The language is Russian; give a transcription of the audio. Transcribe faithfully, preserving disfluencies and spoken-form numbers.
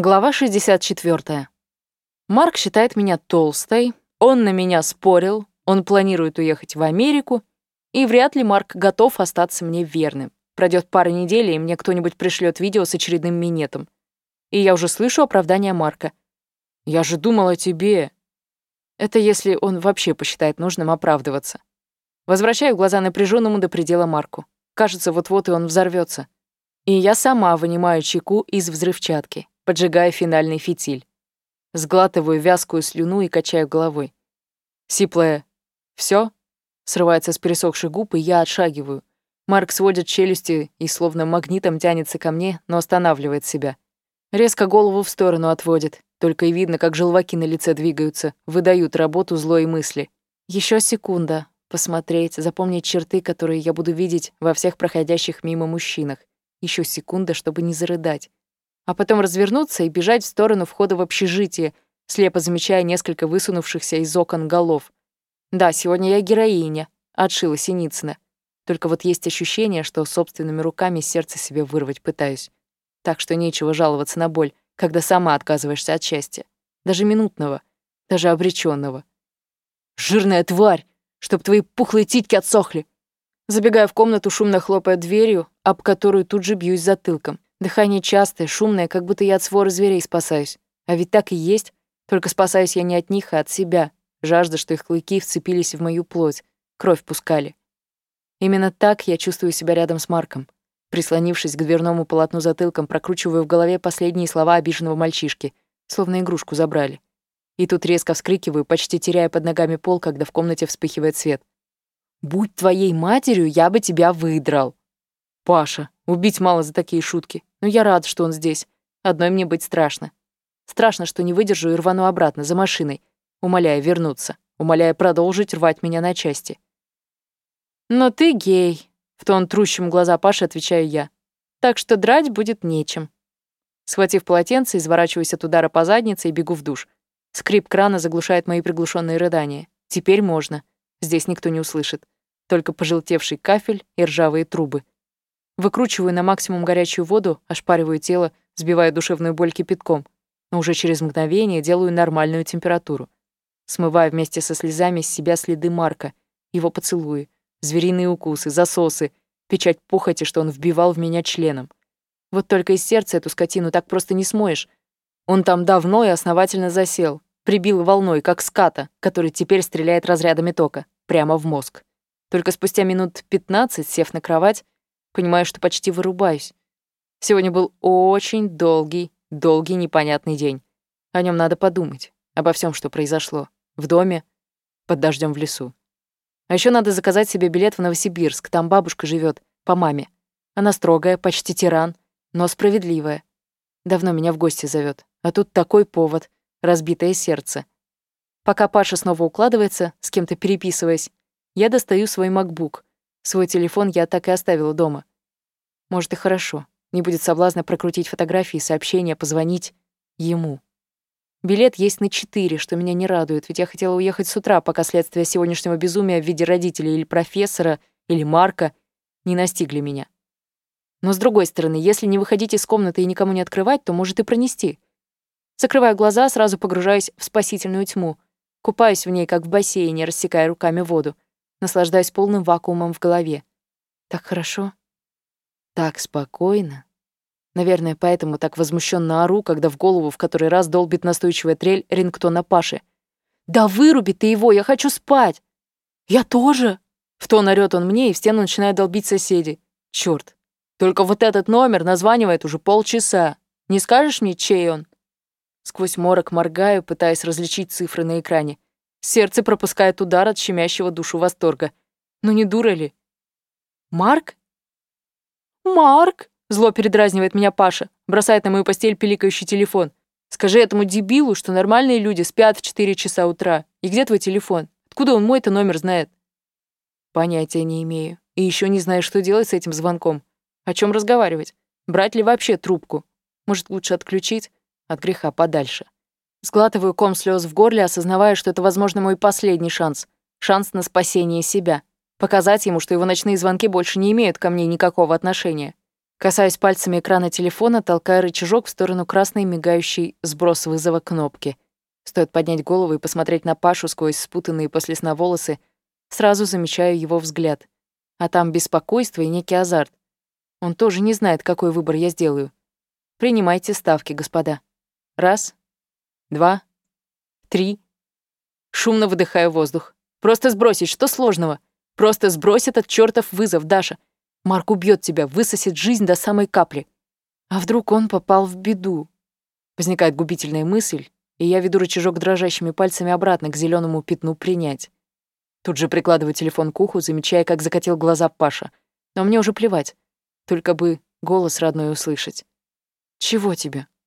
Глава шестьдесят четвёртая. Марк считает меня толстой, он на меня спорил, он планирует уехать в Америку, и вряд ли Марк готов остаться мне верным. Пройдет пара недель, и мне кто-нибудь пришлет видео с очередным минетом. И я уже слышу оправдание Марка. «Я же думал о тебе». Это если он вообще посчитает нужным оправдываться. Возвращаю глаза напряженному до предела Марку. Кажется, вот-вот и он взорвется. И я сама вынимаю чеку из взрывчатки, поджигая финальный фитиль. Сглатываю вязкую слюну и качаю головой. Сиплое «всё?» срывается с пересохших губ, и я отшагиваю. Марк сводит челюсти и словно магнитом тянется ко мне, но останавливает себя. Резко голову в сторону отводит. Только и видно, как желваки на лице двигаются, выдают работу злой мысли. Еще секунда. Посмотреть, запомнить черты, которые я буду видеть во всех проходящих мимо мужчинах. Еще секунда, чтобы не зарыдать. А потом развернуться и бежать в сторону входа в общежитие, слепо замечая несколько высунувшихся из окон голов. Да, сегодня я героиня, отшила Синицына. Только вот есть ощущение, что собственными руками сердце себе вырвать пытаюсь. Так что нечего жаловаться на боль, когда сама отказываешься от счастья. Даже минутного, даже обречённого. «Жирная тварь! Чтоб твои пухлые титьки отсохли!» Забегая в комнату, шумно хлопая дверью, об которую тут же бьюсь затылком. Дыхание частое, шумное, как будто я от своры зверей спасаюсь. А ведь так и есть. Только спасаюсь я не от них, а от себя. Жажда, что их клыки вцепились в мою плоть, кровь пускали. Именно так я чувствую себя рядом с Марком. Прислонившись к дверному полотну затылком, прокручиваю в голове последние слова обиженного мальчишки, словно игрушку забрали. И тут резко вскрикиваю, почти теряя под ногами пол, когда в комнате вспыхивает свет. «Будь твоей матерью, я бы тебя выдрал!» «Паша, убить мало за такие шутки. Но я рад, что он здесь. Одной мне быть страшно. Страшно, что не выдержу и рвану обратно, за машиной, умоляя вернуться, умоляя продолжить рвать меня на части. «Но ты гей», — в тон трущим глаза Паши отвечаю я. «Так что драть будет нечем». Схватив полотенце, изворачиваюсь от удара по заднице и бегу в душ. Скрип крана заглушает мои приглушенные рыдания. Теперь можно. Здесь никто не услышит. Только пожелтевший кафель и ржавые трубы. Выкручиваю на максимум горячую воду, ошпариваю тело, сбивая душевную боль кипятком. Но уже через мгновение делаю нормальную температуру. Смываю вместе со слезами с себя следы Марка, его поцелуи, звериные укусы, засосы, печать похоти, что он вбивал в меня членом. Вот только из сердца эту скотину так просто не смоешь. Он там давно и основательно засел, прибил волной, как ската, который теперь стреляет разрядами тока, прямо в мозг. Только спустя минут пятнадцать, сев на кровать, понимаю, что почти вырубаюсь. Сегодня был очень долгий, долгий непонятный день. О нем надо подумать, обо всем, что произошло. В доме, под дождем в лесу. А еще надо заказать себе билет в Новосибирск, там бабушка живет, по маме. Она строгая, почти тиран, но справедливая. Давно меня в гости зовет, а тут такой повод, разбитое сердце. Пока Паша снова укладывается, с кем-то переписываясь, я достаю свой MacBook. Свой телефон я так и оставила дома. Может, и хорошо. Не будет соблазна прокрутить фотографии, сообщения, позвонить ему. Билет есть на четыре, что меня не радует, ведь я хотела уехать с утра, пока следствие сегодняшнего безумия в виде родителей или профессора, или Марка не настигли меня. Но с другой стороны, если не выходить из комнаты и никому не открывать, то может и пронести. Закрываю глаза, сразу погружаюсь в спасительную тьму. Купаюсь в ней, как в бассейне, рассекая руками воду. Наслаждаюсь полным вакуумом в голове. Так хорошо. Так спокойно. Наверное, поэтому так возмущенно ору, когда в голову в который раз долбит настойчивая трель рингтона Паши. «Да выруби ты его, я хочу спать!» «Я тоже!» В тон орёт он мне, и в стену начинают долбить соседи. Чёрт! Только вот этот номер названивает уже полчаса. Не скажешь мне, чей он? Сквозь морок моргаю, пытаясь различить цифры на экране. Сердце пропускает удар от щемящего душу восторга. Ну не дура ли? «Марк?» «Марк!» Зло передразнивает меня Паша, бросает на мою постель пиликающий телефон. «Скажи этому дебилу, что нормальные люди спят в четыре часа утра. И где твой телефон? Откуда он мой-то номер знает?» Понятия не имею. И еще не знаю, что делать с этим звонком. О чем разговаривать? Брать ли вообще трубку? Может, лучше отключить? От греха подальше. Сглатываю ком слез в горле, осознавая, что это, возможно, мой последний шанс. Шанс на спасение себя. Показать ему, что его ночные звонки больше не имеют ко мне никакого отношения. Касаюсь пальцами экрана телефона, толкая рычажок в сторону красной мигающей сброс вызова кнопки. Стоит поднять голову и посмотреть на Пашу сквозь спутанные после сна волосы, сразу замечаю его взгляд. А там беспокойство и некий азарт. Он тоже не знает, какой выбор я сделаю. Принимайте ставки, господа. Раз, два, три. Шумно выдыхаю воздух. Просто сбросить, что сложного? Просто сбрось этот чёртов вызов, Даша. Марк убьёт тебя, высосет жизнь до самой капли. А вдруг он попал в беду? Возникает губительная мысль, и я веду рычажок дрожащими пальцами обратно к зелёному пятну «принять». Тут же прикладываю телефон к уху, замечая, как закатил глаза Паша. Но мне уже плевать. Только бы голос родной услышать. «Чего тебе?»